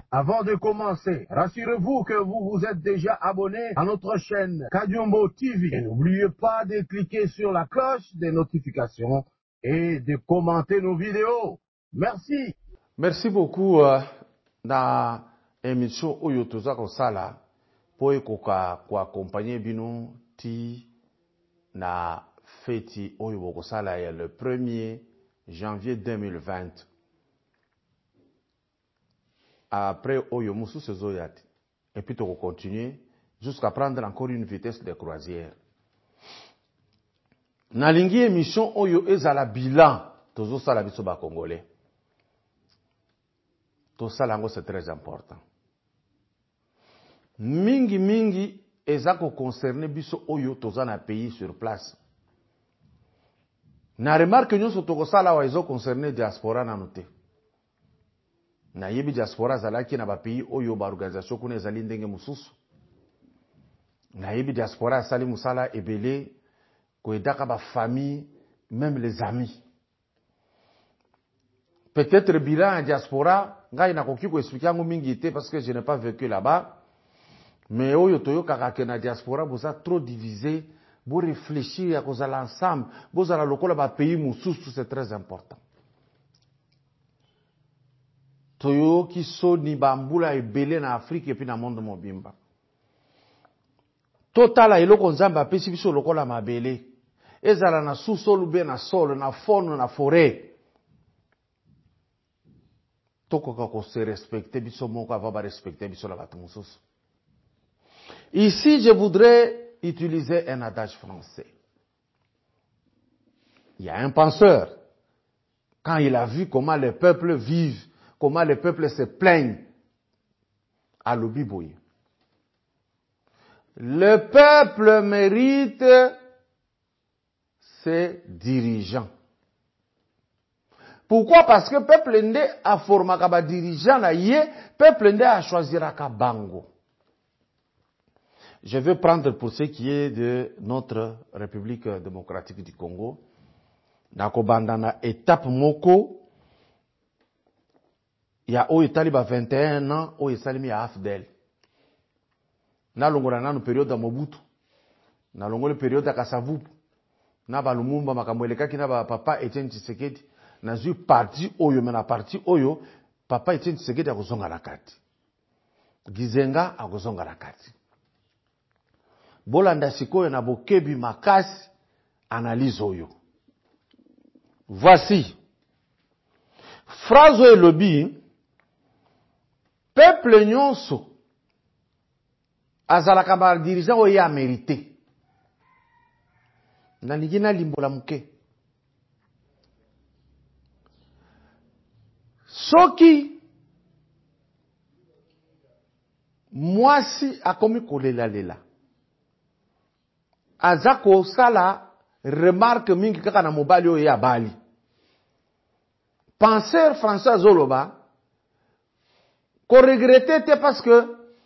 Avant de commencer, rassurez-vous que vous vous êtes déjà abonné à notre chaîne Kadiombo TV. Et n'oubliez pas de cliquer sur la cloche des notifications et de commenter nos vidéos. Merci. Merci beaucoup na émission oyo toza kosala po ekoka ko accompagner bino ti na feti oyo bokosala ya le 1er janvier 2020. Après oyo mususu ezoyati et puis toko continuer jusqu'à prendre encore une vitesse de croisière. Nalingi émission oyo ezala bilan tozo sala biso ba congolais. Tout ça là c'est très important. Mingi ezako concerné biso oyo toza na pays sur place. Na remarque nyonso toko sala wa ezo concerné diaspora na noté. Na yebi diaspora zalaki na ba pays oyo ba organisation kuna ezali ndenge mususu. Na yebi diaspora sali musala ebele ko edaka ba famille, même les amis. Peut-être bilan en diaspora, ngai na koki ko expliquer ngo mingi te parce que je n'ai pas vécu là-bas. Mais oyo toyo kaka na diaspora boza trop divisé, bo réfléchir à cause l'ensemble, boza la lokola ba pays mususu, c'est très important. Toyo ki so ni bambula ebele na Afrique et puis na monde mobimba. Totala eloko nzamba pesi biso lokola mabele. Ezala na sous-sol be na sol, na faune na forêt. Toko kako se respecter biso moko va ba respecter biso la batu mususu. Ici, je voudrais utiliser un adage français. Il y a un penseur, quand il a vu comment les peuples vivent, comment les peuples se plaignent, à l'Obiboye. Le peuple mérite ses dirigeants. Pourquoi? Parce que le peuple ndé a formé un dirigeant, le peuple ndé a choisi un bango. Je vais prendre pour ce qui est de notre République démocratique du Congo. Nako bandana étape moko. Il y a au Italie 21 ans, au Italie mi AFDEL. Na longola na no période de Mobutu. Na longola période de Kasavubu. Na ba Lumumba makamweleka ki na ba papa Etienne Tshisekedi. Na zu parti oyo mena parti oyo papa Etienne Tshisekedi akozonga na kati. Gizenga akozonga na kati. Bolanda sikoyo na bokebi makasi analyse oyo. Voici. Phrase elobi peuple nyonso azalaka ba dirigeant oyo ya mérité. Na ligina limbola muke. Soki mwasi akomi kolela lela. Azako sala remarque mingi kaka na mobali oyo ya bali. Penseur François Zoloba ko regretter te parce que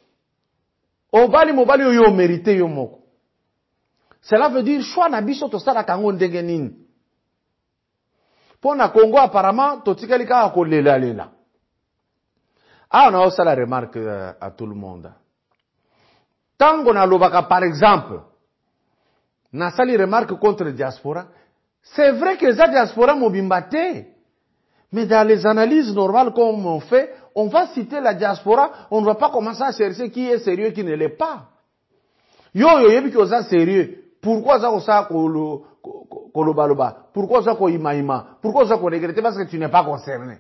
mobali oyo mérité yo moko. Cela veut dire choix na biso to sala kango ndenge nini. Pour na Congo apparemment totikali kaka ko lela. Ah on a aussi la remarque à tout le monde. Tango na lobaka par exemple na sali remarque contre diaspora, c'est vrai que la diaspora mobimbate. Mais dans les analyses normales comme on fait, on va citer la diaspora, on ne va pas commencer à chercher qui est sérieux, qui ne l'est pas. Yebi ki oza sérieux. Pourquoi ça osa kolobaloba? Pourquoi ça ko ima? Pourquoi ça ko regretter? Parce que tu n'es pas concerné.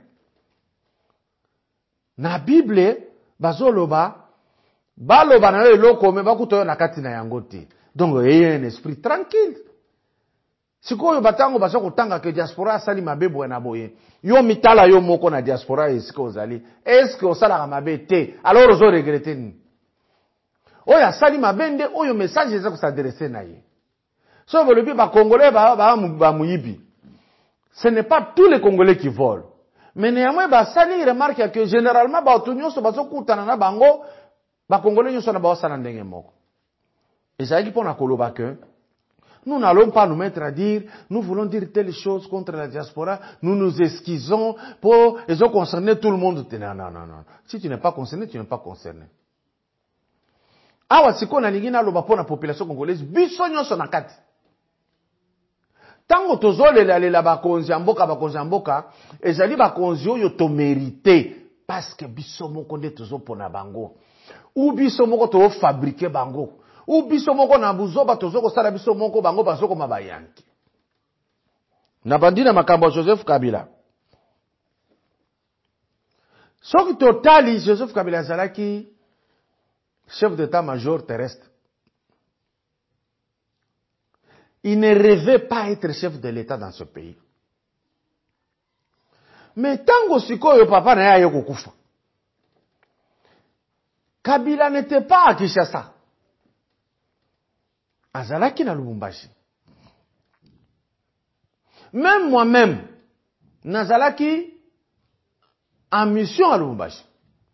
Na Bible, bazoloba, baloba na yo loko me bakuto na kati na yango te. Donc, il y a un esprit tranquille. Si vous batango baso kotanga que diaspora sali mabe boena boye. Yo mitala yo moko na diaspora est-ce que osala mabe te? Alors ozo regretter ni. Oya sali mabe nde oyo message eza ko s'adresser na ye. So bolobi ba congolais ba muyibi. Ce n'est pas tous les congolais qui volent. Mais néanmoins ba sali remarque que généralement ba otunyo so baso kutana na bango ba congolais nyo so na ba osana ndenge moko. Et ça qui pona koloba que Nous n'allons pas nous mettre à dire, nous voulons dire telle chose contre la diaspora, nous nous esquissons pour, ils ont concerné tout le monde. Non, non, non, non. Si tu n'es pas concerné, tu n'es pas concerné. Awa siko na lingina loba po na population congolaise, biso nyonso na kati. Tango tozolela bakonzi ya mboka, ezali bakonzi oyo to mérité parce que biso moko nde tozopona bango. Ou biso moko to fabriquer bango. Ou biso moko na buzoba tozoko sala biso moko bango bazoko mabayanki. Na bandina makambo Joseph Kabila. Soki totali Joseph Kabila azalaki chef d'état-major terrestre. Il ne rêvait pas être chef de l'État dans ce pays. Mais tango sikoyo papa na ya kokufa. Kabila n'était pas à Kinshasa. Azalaki na Lubumbashi. Même moi-même, nazalaki en mission à Lubumbashi.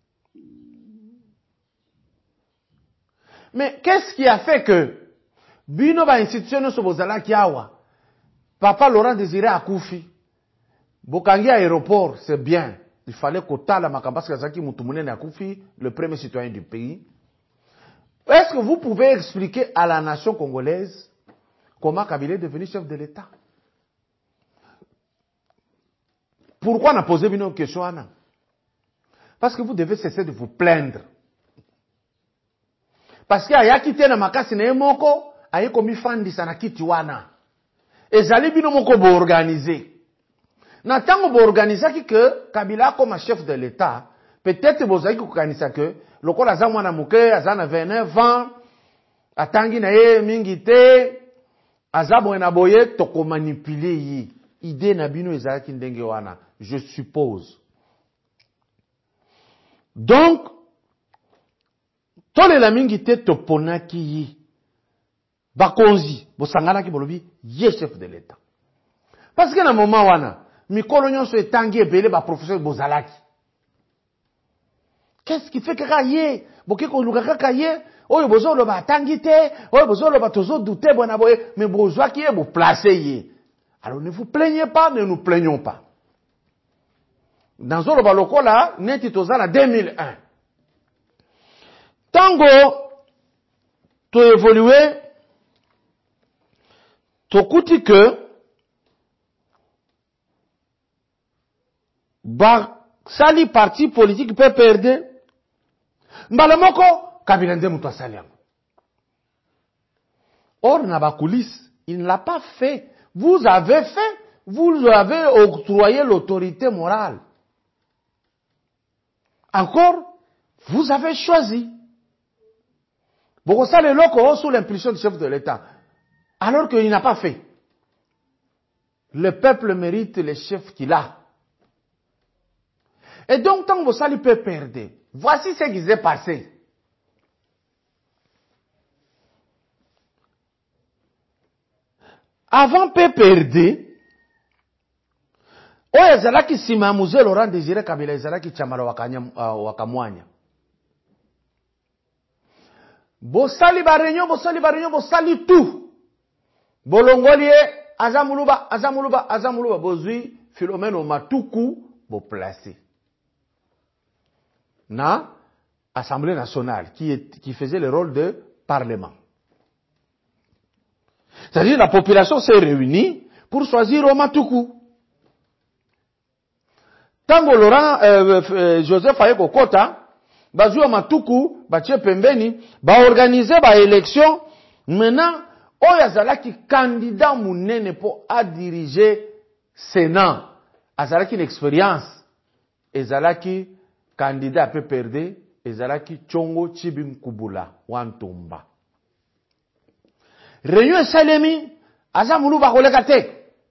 Mais qu'est-ce qui a fait que Bino ba institution so bozala kiawa. Papa Laurent Désiré akufi. Bokangi aéroport, c'est bien. Il fallait kotala makamba kazaki mutumune na akufi, le premier citoyen du pays. Est-ce que vous pouvez expliquer à la nation congolaise comment Kabila est devenu chef de l'État? Pourquoi on a posé une question Anna? Parce que vous devez cesser de vous plaindre. Parce qu'il y a quitté na makasi na moko aye komi fandisa na kiti wana. Ezali bino moko bo organiser. Na tango bo organiser que Kabila comme chef de l'État, peut-être bozaki ko kanisa que lokola za mwana muke azana 29 ans, atangi na ye mingi te, azabo na boye to ko manipuler yi. Idée na bino ezalaki ndenge wana, je suppose. Donc tole la mingi te to ponaki yi. Bakonzi, bosangana ki bolobi, ye chef de l'État. Parce que na moment wana, mikolo nyonso etangi ebele ba professeur bozalaki. Qu'est-ce qui fait que kaye, boke ko luka kaye, oyo bozo lo ba tangi te, oyo bozo lo ba tozo douter bona boye, mais bozwa ki e bo placer ye. Alors ne vous plaignez pas, ne nous plaignons pas. Dans zo lo ba lokola, neti tozala 2001. Tango to évoluer tokuti que sali parti politique peut perdre mbala moko Kabila nde muto asali yango. Or na ba coulisse, il ne l'a pas fait. Vous avez fait, vous avez octroyé l'autorité morale. Encore, vous avez choisi. Bon, ça le loko sous l'impulsion du chef de l'État. Alors qu'il n'a pas fait. Le peuple mérite les chefs qu'il a. Et donc, tant que ça lui peut perdre, voici ce qui s'est passé. Avant peut perdre, oyo ezalaki sima ya Mzee Laurent Désiré Kabila ezalaki chamala wakamwanya. Bosali ba réunion, bosali tout. Bolongolie azamuluba bozui Philomène Matuku bo placé. Na Assemblée nationale qui faisait le rôle de parlement. C'est-à-dire la population s'est réunie pour choisir Matuku. Tango Laurent Joseph Ayeko Kota bazua Matuku batie pembeni ba organiser ba élection. Maintenant oyo azalaki candidat munene po a diriger Sénat, azalaki une expérience, ezalaki candidat peut perdre, ezalaki Chongo Chibim Kubula Wantumba. Réunion Salemi, azamulu ba koleka te.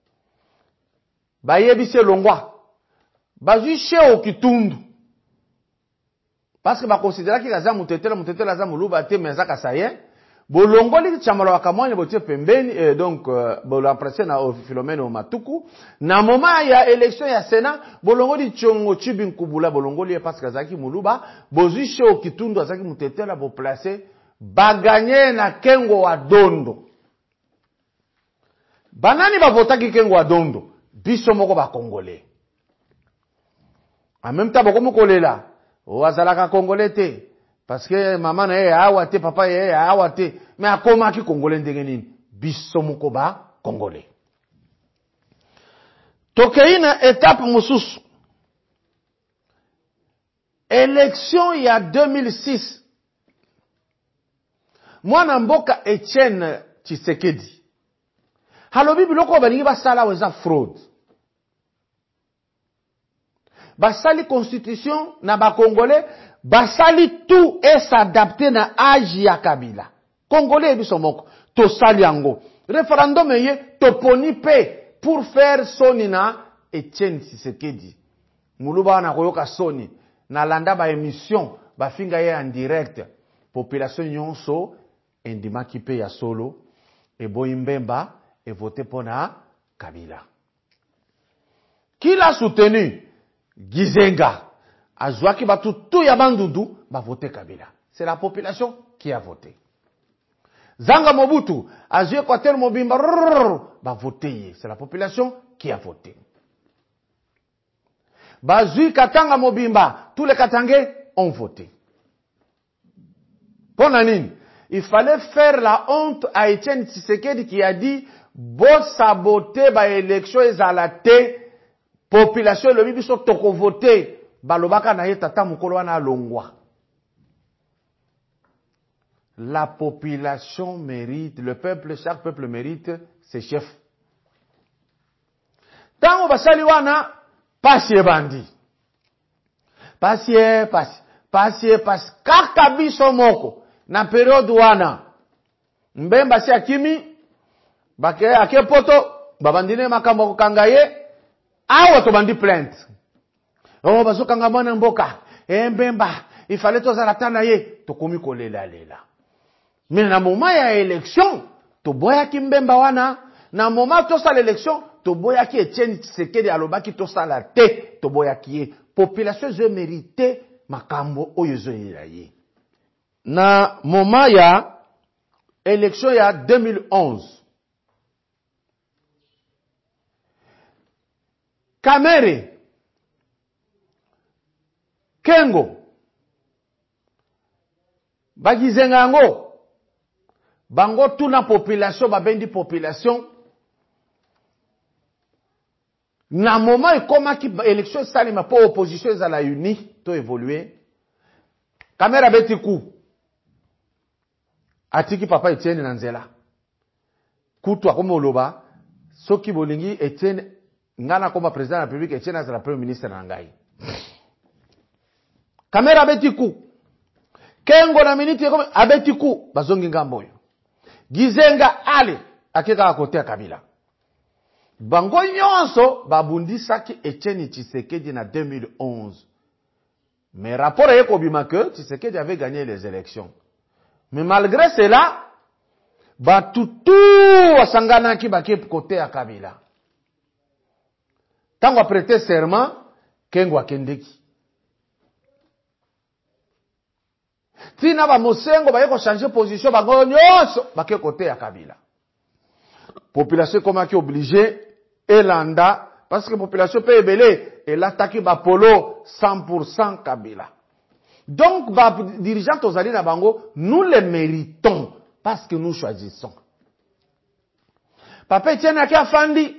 Ba yebise longwa. Bazui chez Okitundu. Parce que ba considéra ki azamu tetela azamulu ba te mezaka saye. Bolongoli chamalo wakamwanya botie pembeni donc bola presse na Philomène Matuku na moment ya élection ya Sénat bolongoli Chongo Chibin Kubula bolongoli parce que azaki muluba bozui chez Okitundu azaki mutetela bo placer ba gagner na Kengo wa Dondo. Banani bavotaki Kengo Adondo, biso moko ba Congolais. En même temps, bako kolela, o azalaka Congolais te, parce que maman na ye awate, papa ye awate, mais akoma ki Congolais ndenge nini, biso moko ba Congolais. Tokei na étape mosusu. Élection il y a 2006. Mwana mboka Etienne Tshisekedi. Halobi biloko balingi basala weza fraude. Basali constitution na ba Congolais, basali tout et s'adapter na âge ya Kabila. Congolais biso moko to sali yango. Référendum ye toponi pe pour faire soni na Etienne Tshisekedi. Muluba na koyoka soni na landa ba émission ba finga ye en direct. Population nyonso endimaki pe ya solo et Boyimbemba et voté pour na Kabila. Qui l'a soutenu? Gizenga. Azwaki batu tout ya bandudu ba voté Kabila. C'est la population qui a voté. Zanga Mobutu, Azui Equateur Mobimba ba voté. C'est la population qui a voté. Bazui Katanga Mobimba, tous les Katangais ont voté. Pour Nanine, il fallait faire la honte à Etienne Tshisekedi qui a dit bo saboter ba élection ezalate population le biso toko voter balobaka na ye tata mukolo wana longwa. La population mérite, le peuple, chaque peuple mérite ses chefs. Tango basali wana pasi ebandi. Pasi kaka biso moko na periode wana. Mbemba si akimi ake poto babandine makambo kokanga ye awa to bandi plainte. Oh bazokanga mwana mboka. Mbemba il fallait tozala tana ye tokomi kolela lela. Mais na moment ya élection to boya ki Mbemba wana na moment to sa l'élection to boya ki Etienne Tshisekedi alobaki to sala te to boya ki population je mérité makambo oyo zo ye. Na moment ya élection ya 2011 Kamere Kengo Bagizenga ngo bango tuna population babendi population na moment ekoma ki élection salima po opposition za la uni to évoluer Kamera beti ku atiki papa Etienne na nzela kutu akoma oloba soki bolingi Etienne ngana koma président de la République Etienne azala premier ministre na ngai. Kamera beti ku Kengo na miniti ekoma abeti ku bazongi ngambo yo. Gizenga ale akeka akotea Kabila. Bango nyonso babundisaki Etienne Tshisekedi na 2011. Mais rapport est obima que Tshisekedi avait gagné les élections. Mais malgré cela, batutu wasangana ki baki côté à Kabila. Tango prêter serment, Kengo akendeki. Tina ba mosengo ba yeko changer position bango nyonso baki côté à Kabila. Population comme qui obligé elanda parce que population peut ebele et l'attaque ba polo 100% Kabila. Donc ba dirigeants tozali na bango nous les méritons parce que nous choisissons. Papa Etienne afandi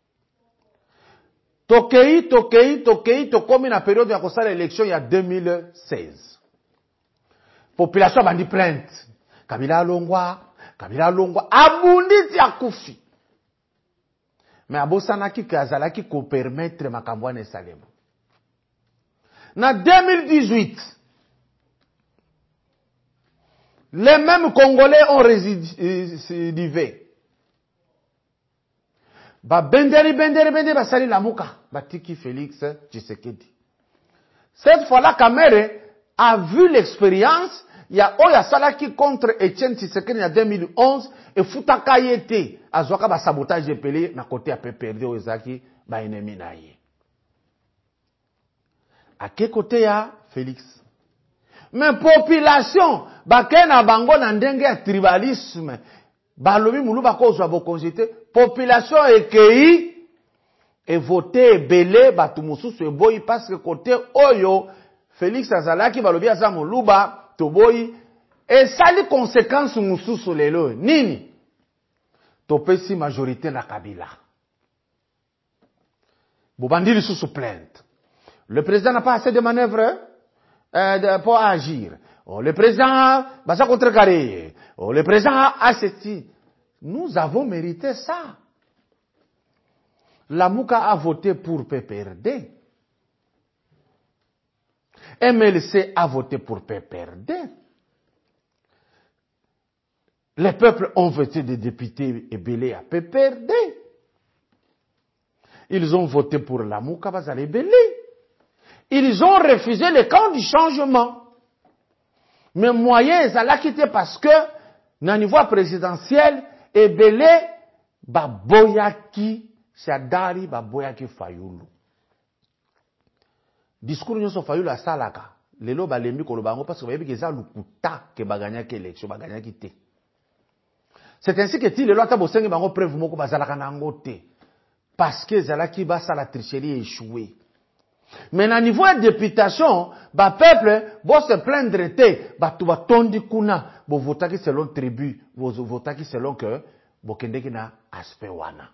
tokei tokomi na période ya kosala élection ya 2016. Population bandi plainte. Kabila longwa abunditi akufi. Mais abosanaki kazalaki ko permettre makambo na Salem. Na 2018, les mêmes Congolais ont récidivé. Benderi basali lamuka batiki Félix Tshisekedi. Cette fois-là, Kamere a vu l'expérience. Il y a Oya Salaki contre Etienne Tshisekedi en 2011 et Futaka yete azwaka ba sabotage epelé na côté à PPRD ozaki ba ennemi na ye. À quel côté ya Félix? Mais population bakena bango na ndenge ya tribalisme balobi muluba kozwa bo congé, population ekei et voté belé batu mususu eboyi parce que côté oyo Félix azalaki balobi aza muluba toboyi et sali conséquence mususu lelo nini topesi majorité na Kabila bobandi lisusu plainte. Le président n'a pas assez de manœuvres pour agir. Oh, le président va se contrecarrer. Oh, le président a ceci. Nous avons mérité ça. La Mouka a voté pour PPRD. MLC a voté pour PPRD. Les peuples ont voté des députés ébélés à PPRD. Ils ont voté pour la Mouka Bazale Belé. Ils ont refusé le camp du changement. Mais moyen, ça l'a quitté parce que, dans le niveau présidentiel, Ebele, Baboyaki, Sadari, Baboyaki Fayoulou. Discours nyoso Fayoulou à Salaka. Lelo balembi kolobango parce que vous voyez que ça lukuta que baganyaki élection, baganyaki te. C'est ainsi que ti lelo ata bosengi bango preuve moko bazalaka nango te. Parce que zalaki basa la tricherie échoué. Mais na niveau de députation, ba peuple, bo se plaindre te, ba tu ba tondi kuna, bo votaki selon tribu, bo votaki selon que, bo kendeki na aspect wana.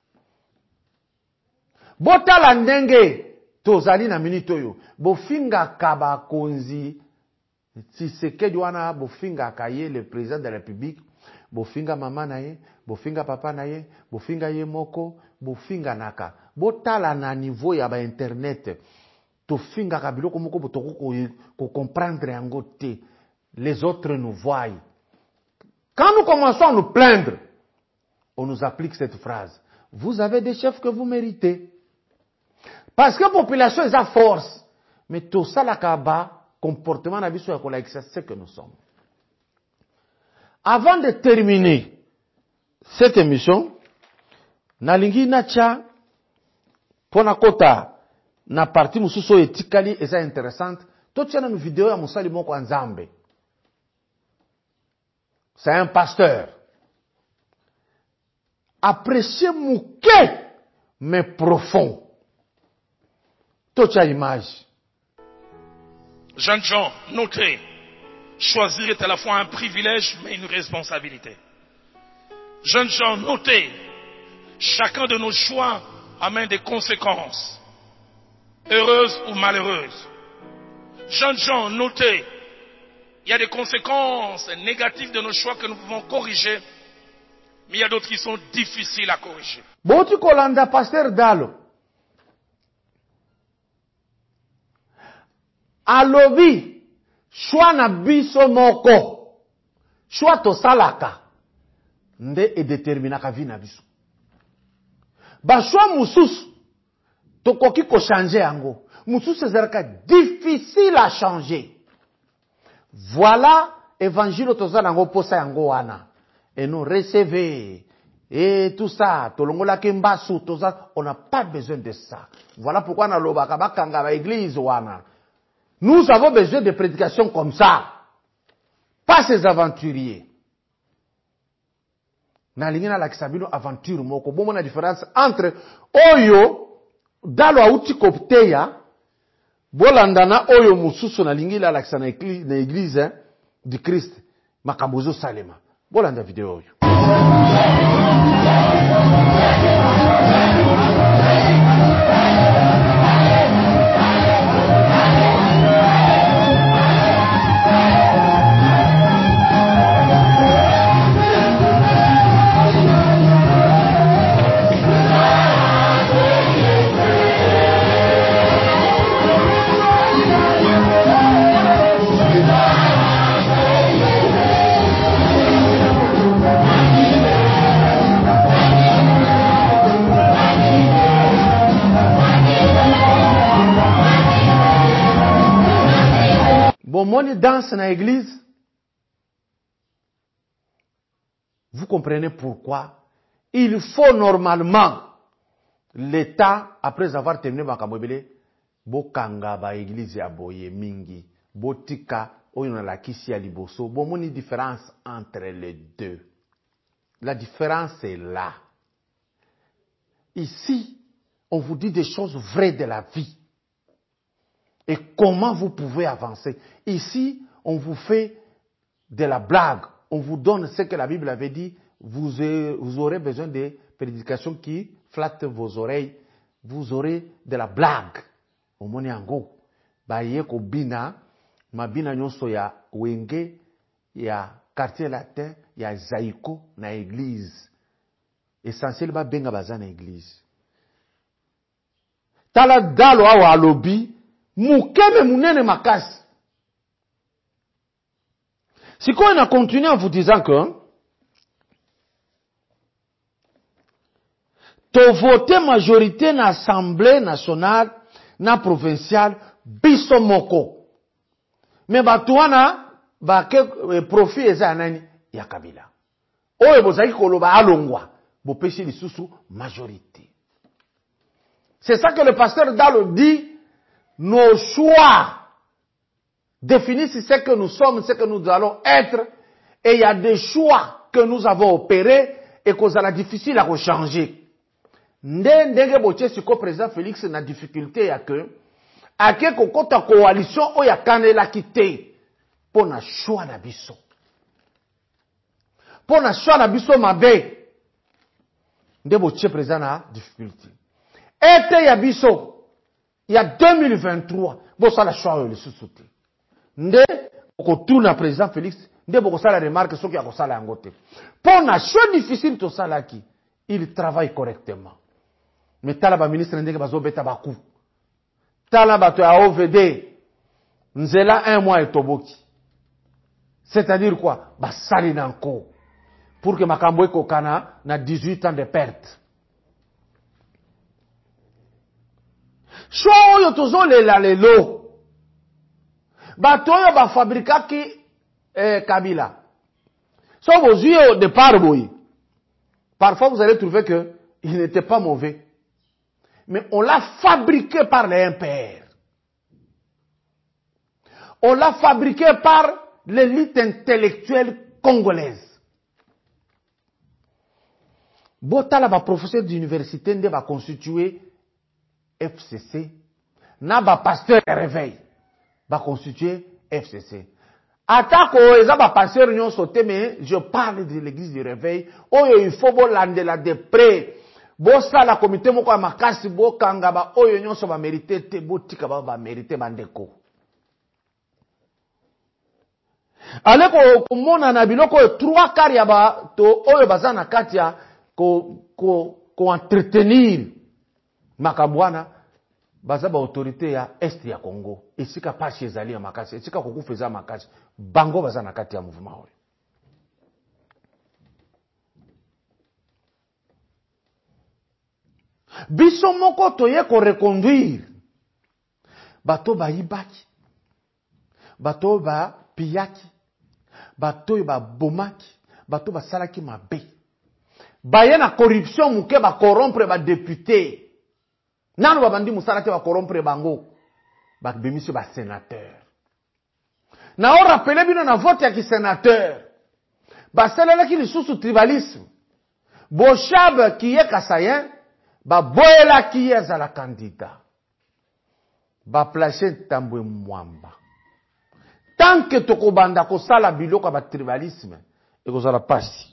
Bo tala ndenge, tozali na minute oyo, bo finga kaba konzi, Tshisekedi wana, bo finga kaye le président de la République, bo finga mama na ye, bo finga papa na ye, bo finga ye moko, bo finga naka. Bo tala na niveau ya ba internet, to finga kabiloko moko bo toko ko comprendre yango te. Les autres nous voient. Quand nous commençons à nous plaindre, on nous applique cette phrase. Vous avez des chefs que vous méritez. Parce que la population est à force. Mais tout ça, la kaba, comportement na biso ya kolaki, c'est ce que nous sommes. Avant de terminer cette émission, nalingi nacha pona kota na partie mususu etikali eza intéressante. Totia na vidéo ya musali moko Nzambe. C'est un pasteur. Apprécié mouké mais profond. Totia image. Jeunes gens, notez, choisir est à la fois un privilège mais une responsabilité. Jeunes gens, notez, chacun de nos choix amène des conséquences, heureuses ou malheureuses. Jeunes gens, notez, il y a des conséquences négatives de nos choix que nous pouvons corriger, mais il y a d'autres qui sont difficiles à corriger. Boti kolanda pasteur Dalo. Alobi, choix na biso moko, choix to salaka, nde e determinaka vi na biso. Ba choix mususu, to koki ko changer yango. Mususu ezalaka difficile à changer. Voilà, évangile tozala yango posa yango wana. Et nous recevez, et tout ça, tolongola kembasu, toza, on n'a pas besoin de ça. Voilà pourquoi na lobaka bakanga ba église wana. Nous avons besoin de prédications comme ça. Pas ces aventuriers. Na lingina la kisabino aventure moko. Bon, la différence entre oyo, dalo auti kopteya, bolandana oyo mususu na lingila la kisana église du Christ. Makambozo salema. Bolanda vidéo oyo. Bon, moi, danse dans l'église. Vous comprenez pourquoi il faut normalement l'État, après avoir terminé Makamobele, bokanga ba église aboye mingi, botika, oyo na la kisi ya liboso. Bon, moi, une différence entre les deux. La différence est là. Ici, on vous dit des choses vraies de la vie. Et comment vous pouvez avancer. Ici, on vous fait de la blague. On vous donne ce que la Bible avait dit. Vous aurez besoin de prédications qui flattent vos oreilles. Vous aurez de la blague. Omoni yango. Baye ko bina. Mabina nyonso ya wenge. Ya quartier latin. Ya zaiko na église. Essentiel ba benga baza na église. Tala dalo awa alobi. Mukebe munene makasi. Si on a continué en vous disant que to voter majorité na assemblée nationale na provinciale biso moko. Mais batuana ba ke profit eza nani ya Kabila. Oyo bozaki koloba alongwa bo pesi lisusu majorité. C'est ça que le pasteur Dalo dit. Nos choix définissent ce que nous sommes, ce que nous allons être. Et il y a des choix que nous avons opérés et que ça est difficile à changer. Ndenge boche siko président Félix na difficulté ya que ake kokota coalition o ya kanela kité pour na choix na biso. Pour na choix na biso mabe. Ndenge boche président na difficulté. Ete ya biso il y a 2023, bon ça la choix le sous-souté. Nde okotuna président Félix, nde boko ça la remarque ce qui a ko ça la ngote. Pour na choix difficile to ça là qui, il travaille correctement. Mais tala ba ministre ndenge bazo beta baku. Tala ba to ya OVD. Nzela 1 mois et toboki. C'est-à-dire quoi? Ba sali nanko. Pour que makambo eko kana na 18 ans de perte. Choix oyo tozo lela lelo. Bato oyo ba fabrika ki Kabila. So vos yeux au départ boy. Parfois vous allez trouver que il n'était pas mauvais. Mais on l'a fabriqué par les impairs. On l'a fabriqué par l'élite intellectuelle congolaise. Botala ba professeur d'université nde ba constituer FCC, na ba pasteur réveil, ba constituer FCC. Attaque eza ba pasteur nyon sauté, mais je parle de l'église du réveil. Oyo il faut bo landela de près. Bo sa la comité moko ya makasi bo kanga ba oyo nyon so ba mérité te bo tika ba mérité bandeko. Aleko komona na biloko 3/4 ya ba to oyo bazana katia ko entretenir makabwana baza ba autorité ya est ya Congo esika pashi ezali ya makasi esika kokufeza makasi bango baza na kati ya mouvement oyo biso moko toye ko reconduire bato ba ibaki bato ba piyaki bato ba bomaki bato ba salaki mabe baye na corruption muke ba corrompre ba député. Nano babandi musala te ba corrompre bango. Ba bimisi ba sénateur. Na on rappelé bino na vote ya ki sénateur. Ba selala ki lisusu tribalisme. Boshab ki ye kasayen, ba boela ki ye za la candidat. Ba placer tambwe mwamba. Tant que tokobanda ko sala biloko ba tribalisme, e ko sala pasi.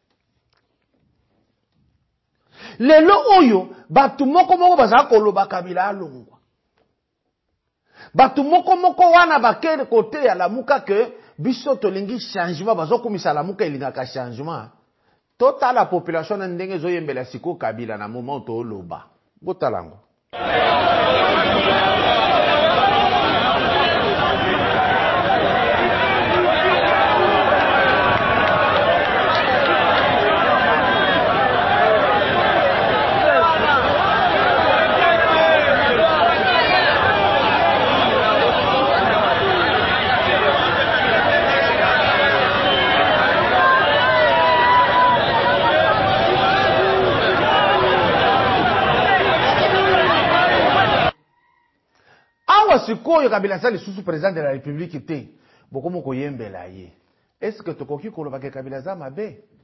Lelo oyo batu moko moko baza koloba Kabila alongwa. Batu moko moko wana bakere kote ya lamuka ke biso tolingi changement bazo komisa lamuka elingaka changement. Tota la population na ndenge zo yembela siko Kabila na moment to loba. Botalango. Sikoyo Kabila sali sous président de la République était beaucoup moko yembela ye. Est-ce que tokoki koloba ke Kabila za mabe?